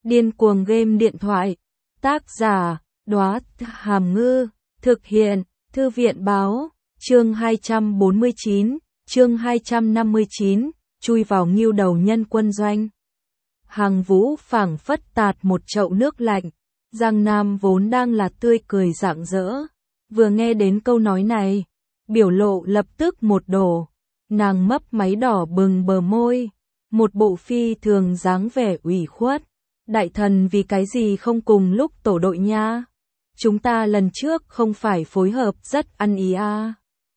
Điên cuồng game điện thoại. Tác giả, Đóa Hàm Ngư. Thực hiện, Thư viện báo. Chương 249, chương 259, chui vào nghêu đầu nhân quân doanh. Hàng Vũ phảng phất tạt một chậu nước lạnh. Giang Nam vốn đang là tươi cười rạng rỡ. Vừa nghe đến câu nói này, biểu lộ lập tức một đổ. Nàng mấp máy đỏ bừng bờ môi. Một bộ phi thường dáng vẻ ủy khuất. Đại thần vì cái gì không cùng lúc tổ đội nha? Chúng ta lần trước không phải phối hợp rất ăn ý à?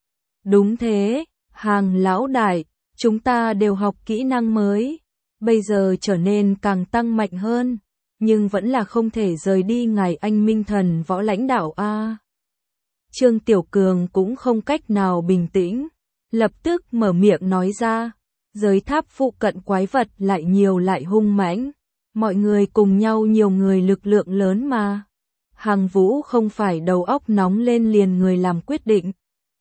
Đúng thế, Hàng lão đại, chúng ta đều học kỹ năng mới. Bây giờ trở nên càng tăng mạnh hơn. Nhưng vẫn là không thể rời đi ngài anh minh thần võ lãnh đạo a. Trương Tiểu Cường cũng không cách nào bình tĩnh. Lập tức mở miệng nói ra. Giới tháp phụ cận quái vật lại nhiều lại hung mãnh. Mọi người cùng nhau nhiều người lực lượng lớn mà. Hàng Vũ không phải đầu óc nóng lên liền người làm quyết định.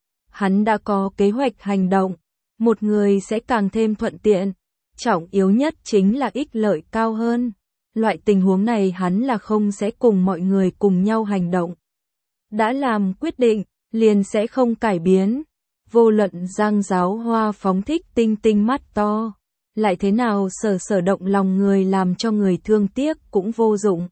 Hắn đã có kế hoạch hành động. Một người sẽ càng thêm thuận tiện. Trọng yếu nhất chính là ích lợi cao hơn. Loại tình huống này hắn là không sẽ cùng mọi người cùng nhau hành động. Đã làm quyết định, liền sẽ không cải biến. Vô luận Giang Giáo Hoa phóng thích tinh tinh mắt to. Lại thế nào sở động lòng người làm cho người thương tiếc cũng vô dụng.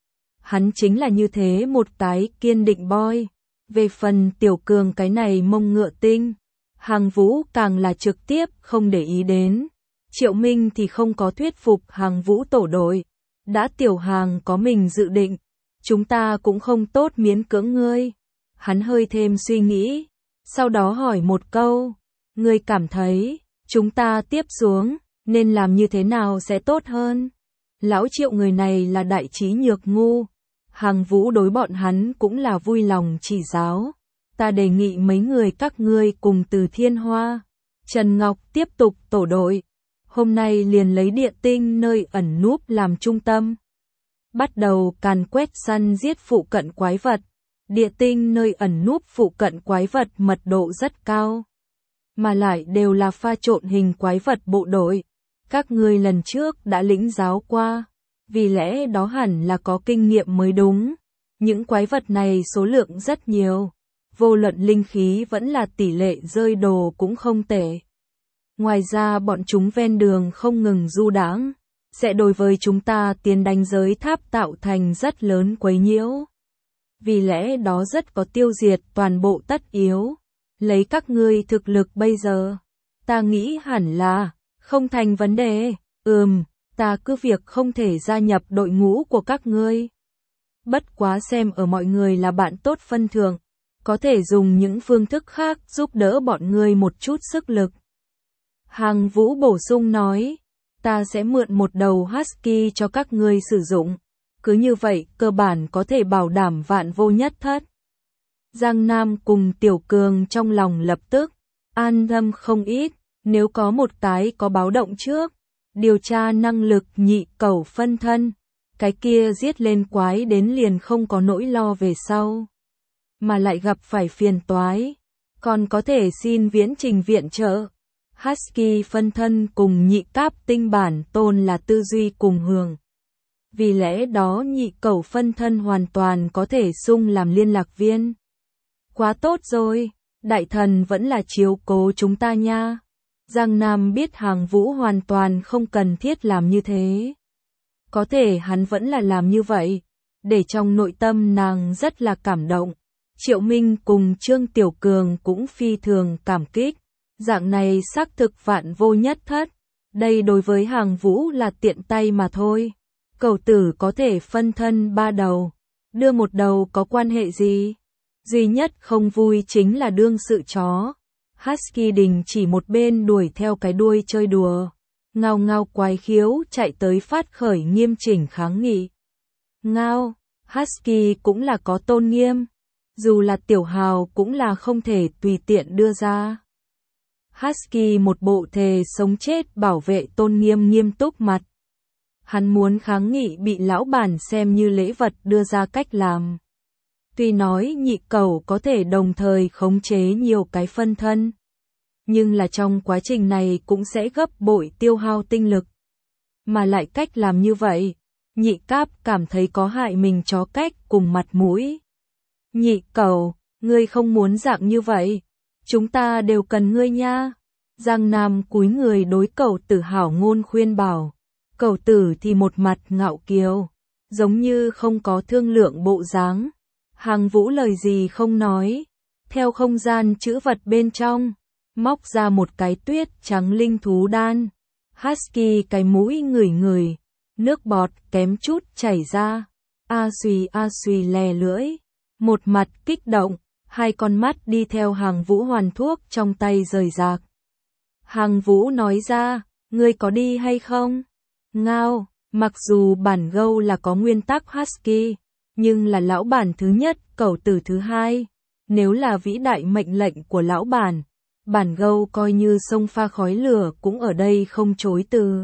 Hắn chính là như thế một cái kiên định boy. Về phần Tiểu Cường cái này mông ngựa tinh. Hàng Vũ càng là trực tiếp không để ý đến. Triệu Minh thì không có thuyết phục Hàng Vũ tổ đội. Đã Tiểu Hàng có mình dự định. Chúng ta cũng không tốt miễn cưỡng ngươi. Hắn hơi thêm suy nghĩ. Sau đó hỏi một câu. Ngươi cảm thấy, chúng ta tiếp xuống, nên làm như thế nào sẽ tốt hơn? Lão Triệu người này là đại trí nhược ngu. Hàng Vũ đối bọn hắn cũng là vui lòng chỉ giáo. Ta đề nghị mấy người các ngươi cùng Từ Thiên Hoa, Trần Ngọc tiếp tục tổ đội. Hôm nay liền lấy địa tinh nơi ẩn núp làm trung tâm. Bắt đầu càn quét săn giết phụ cận quái vật. Địa tinh nơi ẩn núp phụ cận quái vật mật độ rất cao. Mà lại đều là pha trộn hình quái vật bộ đội. Các ngươi lần trước đã lĩnh giáo qua. Vì lẽ đó hẳn là có kinh nghiệm mới đúng. Những quái vật này số lượng rất nhiều. Vô luận linh khí vẫn là tỷ lệ rơi đồ cũng không tệ. Ngoài ra bọn chúng ven đường không ngừng du đãng, sẽ đối với chúng ta tiến đánh giới tháp tạo thành rất lớn quấy nhiễu. Vì lẽ đó rất có tiêu diệt toàn bộ tất yếu. Lấy các ngươi thực lực bây giờ, ta nghĩ hẳn là không thành vấn đề. Ta cứ việc không thể gia nhập đội ngũ của các ngươi. Bất quá xem ở mọi người là bạn tốt phân thượng, có thể dùng những phương thức khác giúp đỡ bọn ngươi một chút sức lực. Hàng Vũ bổ sung nói, ta sẽ mượn một đầu husky cho các ngươi sử dụng. Cứ như vậy cơ bản có thể bảo đảm vạn vô nhất thất. Giang Nam cùng Tiểu Cường trong lòng lập tức an tâm không ít. Nếu có một cái có báo động trước, điều tra năng lực nhị cẩu phân thân, cái kia giết lên quái đến liền không có nỗi lo về sau. Mà lại gặp phải phiền toái, còn có thể xin viễn trình viện trợ. Husky phân thân cùng nhị cáp tinh bản tôn là tư duy cùng hưởng. Vì lẽ đó nhị cẩu phân thân hoàn toàn có thể xung làm liên lạc viên. Quá tốt rồi, đại thần vẫn là chiếu cố chúng ta nha. Giang Nam biết Hàng Vũ hoàn toàn không cần thiết làm như thế. Có thể hắn vẫn là làm như vậy, để trong nội tâm nàng rất là cảm động. Triệu Minh cùng Trương Tiểu Cường cũng phi thường cảm kích. Dạng này xác thực vạn vô nhất thất. Đây đối với Hàng Vũ là tiện tay mà thôi. Cẩu tử có thể phân thân 3 đầu. Đưa một đầu có quan hệ gì? Duy nhất không vui chính là đương sự chó. Husky đình chỉ một bên đuổi theo cái đuôi chơi đùa. Ngao ngao quái khiếu chạy tới phát khởi nghiêm chỉnh kháng nghị. Ngao, Husky cũng là có tôn nghiêm. Dù là tiểu hào cũng là không thể tùy tiện đưa ra. Husky một bộ thề sống chết bảo vệ tôn nghiêm nghiêm túc mặt. Hắn muốn kháng nghị bị lão bản xem như lễ vật đưa ra cách làm. Tuy nói nhị cẩu có thể đồng thời khống chế nhiều cái phân thân, nhưng là trong quá trình này cũng sẽ gấp bội tiêu hao tinh lực. Mà lại cách làm như vậy, Nhị Cáp cảm thấy có hại mình chó cách cùng mặt mũi. Nhị Cẩu, ngươi không muốn dạng như vậy. Chúng ta đều cần ngươi nha. Giang Nam cúi người đối Cẩu Tử hảo ngôn khuyên bảo. Cẩu Tử thì một mặt ngạo kiều, giống như không có thương lượng bộ dáng. Hàng Vũ lời gì không nói, theo không gian chữ vật bên trong, móc ra một cái tuyết trắng linh thú đan. Husky cái mũi ngửi ngửi, nước bọt kém chút chảy ra. A suy lè lưỡi, một mặt kích động, hai con mắt đi theo Hàng Vũ hoàn thuốc trong tay rời rạc. Hàng Vũ nói ra, ngươi có đi hay không? Ngao, mặc dù bản gâu là có nguyên tắc Husky, nhưng là lão bản thứ nhất, Cẩu Tử thứ hai. Nếu là vĩ đại mệnh lệnh của lão bản gâu coi như sông pha khói lửa cũng ở đây không chối từ.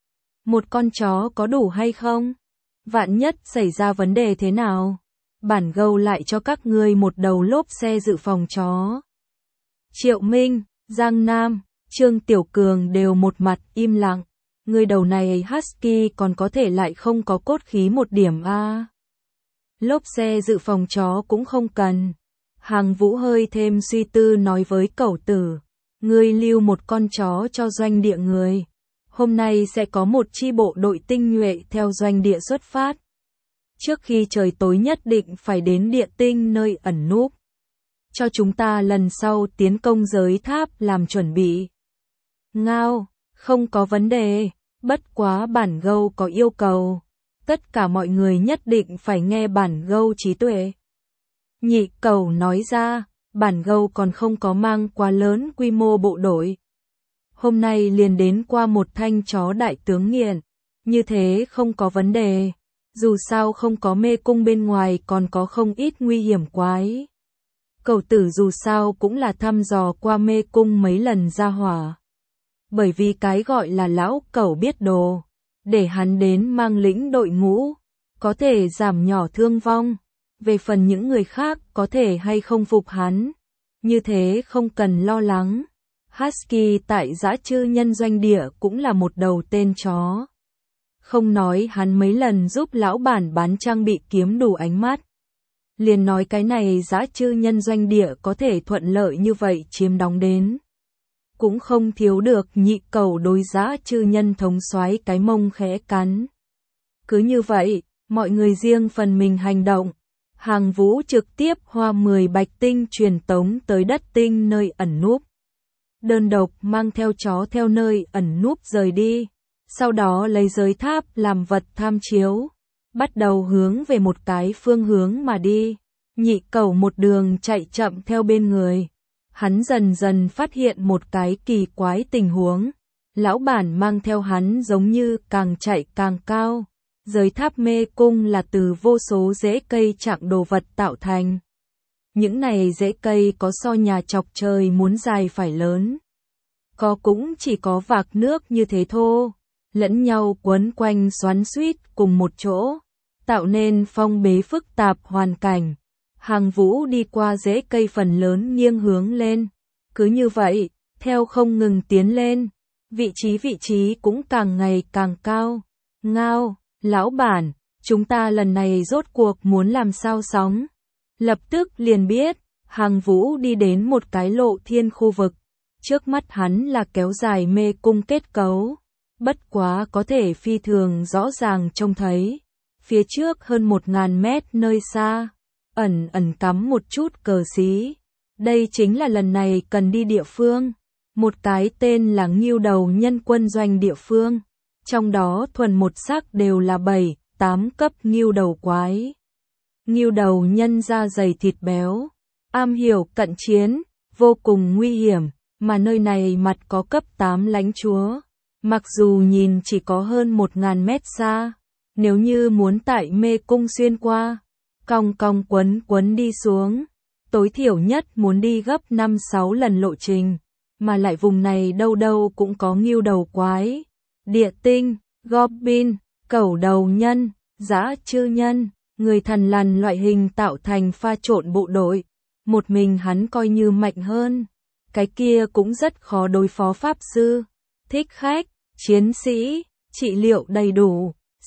Một con chó có đủ hay không? Vạn nhất xảy ra vấn đề thế nào? Bản gâu lại cho các ngươi một đầu lốp xe dự phòng chó. Triệu Minh, Giang Nam, Trương Tiểu Cường đều một mặt im lặng. Người đầu này Husky còn có thể lại không có cốt khí một điểm a. Lốp xe dự phòng chó cũng không cần. Hàng Vũ hơi thêm suy tư nói với Cẩu Tử, ngươi lưu một con chó cho doanh địa người. Hôm nay sẽ có một chi bộ đội tinh nhuệ theo doanh địa xuất phát. Trước khi trời tối nhất định phải đến địa tinh nơi ẩn núp. Cho chúng ta lần sau tiến công giới tháp làm chuẩn bị. Ngao, không có vấn đề, bất quá bản gâu có yêu cầu. Tất cả mọi người nhất định phải nghe bản gâu trí tuệ. Nhị Cẩu nói ra, bản gâu còn không có mang quá lớn quy mô bộ đội. Hôm nay liền đến qua một thanh chó đại tướng nghiện, như thế không có vấn đề. Dù sao không có mê cung bên ngoài còn có không ít nguy hiểm quái. Cẩu Tử dù sao cũng là thăm dò qua mê cung mấy lần ra hỏa. Bởi vì cái gọi là lão cẩu biết đồ, để hắn đến mang lĩnh đội ngũ, có thể giảm nhỏ thương vong. Về phần những người khác có thể hay không phục hắn, như thế không cần lo lắng. Husky tại dã chư nhân doanh địa cũng là một đầu tên chó. Không nói hắn mấy lần giúp lão bản bán trang bị kiếm đủ ánh mắt. Liền nói cái này dã chư nhân doanh địa có thể thuận lợi như vậy chiếm đóng đến. Cũng không thiếu được Nhị Cẩu đối dã chư nhân thống soái cái mông khẽ cắn. Cứ như vậy, mọi người riêng phần mình hành động. Hàng Vũ trực tiếp hoa 10 bạch tinh truyền tống tới đất tinh nơi ẩn núp. Đơn độc mang theo chó theo nơi ẩn núp rời đi. Sau đó lấy giới tháp làm vật tham chiếu. Bắt đầu hướng về một cái phương hướng mà đi. Nhị Cẩu một đường chạy chậm theo bên người. Hắn dần dần phát hiện một cái kỳ quái tình huống. Lão bản mang theo hắn giống như càng chạy càng cao. Giới tháp mê cung là từ vô số rễ cây chạng đồ vật tạo thành. Những này rễ cây có so nhà chọc trời muốn dài phải lớn. Có cũng chỉ có vạc nước như thế thô, lẫn nhau quấn quanh xoắn xuýt cùng một chỗ, tạo nên phong bế phức tạp hoàn cảnh. Hàng Vũ đi qua rễ cây phần lớn nghiêng hướng lên. Cứ như vậy, theo không ngừng tiến lên, vị trí cũng càng ngày càng cao. Ngao, lão bản, chúng ta lần này rốt cuộc muốn làm sao sóng. Lập tức liền biết, Hàng Vũ đi đến một cái lộ thiên khu vực. Trước mắt hắn là kéo dài mê cung kết cấu. Bất quá có thể phi thường rõ ràng trông thấy. Phía trước hơn 1000 mét nơi xa, ẩn cắm một chút cờ xí. Đây chính là lần này cần đi địa phương. Một cái tên là Ngưu Đầu Nhân quân doanh địa phương. Trong đó thuần một sắc đều là 7-8 cấp ngưu đầu quái. Ngưu đầu nhân da dày thịt béo, am hiểu cận chiến, vô cùng nguy hiểm, mà nơi này mặt có cấp 8 lãnh chúa. Mặc dù nhìn chỉ có hơn 1000 mét xa, nếu như muốn tại mê cung xuyên qua, cong quấn đi xuống, tối thiểu nhất muốn đi gấp 5-6 lần lộ trình, mà lại vùng này đâu đâu cũng có ngưu đầu quái. Địa tinh, goblin, cẩu đầu nhân, dã chư nhân, người thần lằn loại hình tạo thành pha trộn bộ đội. Một mình hắn coi như mạnh hơn. Cái kia cũng rất khó đối phó pháp sư, thích khách, chiến sĩ, trị liệu đầy đủ,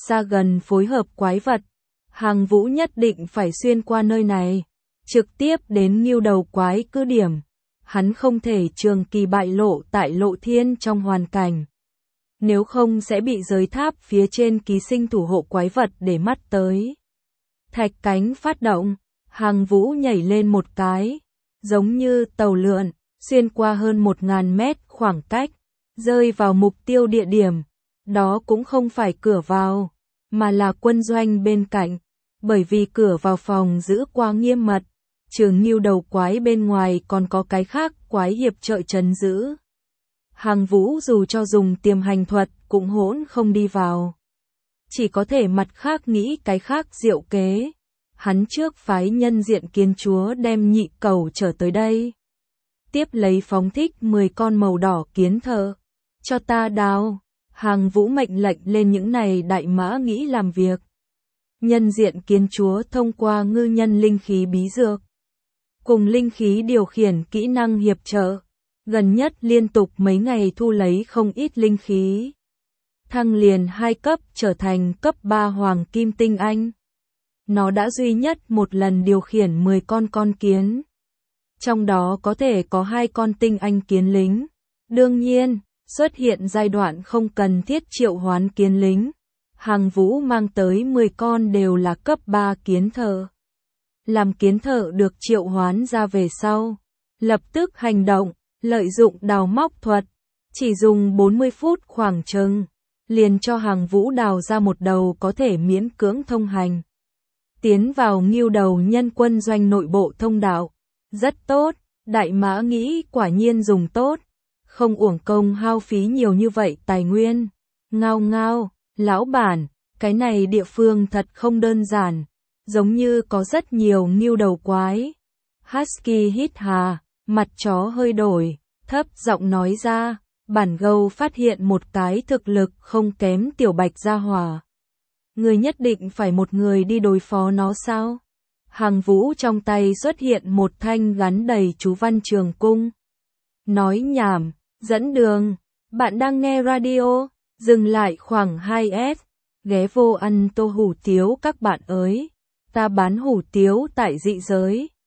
xa gần phối hợp quái vật. Hàng Vũ nhất định phải xuyên qua nơi này, trực tiếp đến Ngưu Đầu Quái cứ điểm. Hắn không thể trường kỳ bại lộ tại Lộ Thiên trong hoàn cảnh. Nếu không sẽ bị giới tháp phía trên ký sinh thủ hộ quái vật để mắt tới. Thạch cánh phát động, Hàng Vũ nhảy lên một cái, giống như tàu lượn, xuyên qua hơn 1000 mét khoảng cách, rơi vào mục tiêu địa điểm. Đó cũng không phải cửa vào, mà là quân doanh bên cạnh, bởi vì cửa vào phòng giữ quá nghiêm mật, trừ Ngưu Đầu Quái bên ngoài còn có cái khác quái hiệp trợ trấn giữ. Hàng Vũ dù cho dùng tiềm hành thuật cũng hỗn không đi vào. Chỉ có thể mặt khác nghĩ cái khác diệu kế. Hắn trước phái nhân diện kiến chúa đem nhị cẩu trở tới đây. Tiếp lấy phóng thích 10 con màu đỏ kiến thợ. Cho ta đào. Hàng Vũ mệnh lệnh lên những này đại mã nghĩ làm việc. Nhân diện kiến chúa thông qua ngư nhân linh khí bí dược. Cùng linh khí điều khiển kỹ năng hiệp trợ. Gần nhất liên tục mấy ngày thu lấy không ít linh khí. Thăng liền 2 cấp trở thành cấp 3 hoàng kim tinh anh. Nó đã duy nhất một lần điều khiển 10 con kiến. Trong đó có thể có 2 con tinh anh kiến lính. Đương nhiên, xuất hiện giai đoạn không cần thiết triệu hoán kiến lính. Hàng Vũ mang tới 10 con đều là cấp 3 kiến thợ. Làm kiến thợ được triệu hoán ra về sau. Lập tức hành động, lợi dụng đào móc thuật. Chỉ dùng 40 phút khoảng chừng. Liền cho Hàng Vũ đào ra một đầu có thể miễn cưỡng thông hành. Tiến vào Ngưu Đầu nhân quân doanh nội bộ thông đạo. Rất tốt, đại mã nghĩ quả nhiên dùng tốt. Không uổng công hao phí nhiều như vậy tài nguyên. Ngao ngao, lão bản, cái này địa phương thật không đơn giản. Giống như có rất nhiều Ngưu Đầu Quái. Husky hít hà, mặt chó hơi đổi, thấp giọng nói ra. Bản gâu phát hiện một cái thực lực không kém tiểu bạch gia hỏa. Người nhất định phải một người đi đối phó nó sao? Hàng Vũ trong tay xuất hiện một thanh gắn đầy chú văn trường cung. Nói nhảm, dẫn đường, bạn đang nghe radio, dừng lại khoảng 2S, ghé vô ăn tô hủ tiếu các bạn ơi. Ta bán hủ tiếu tại dị giới.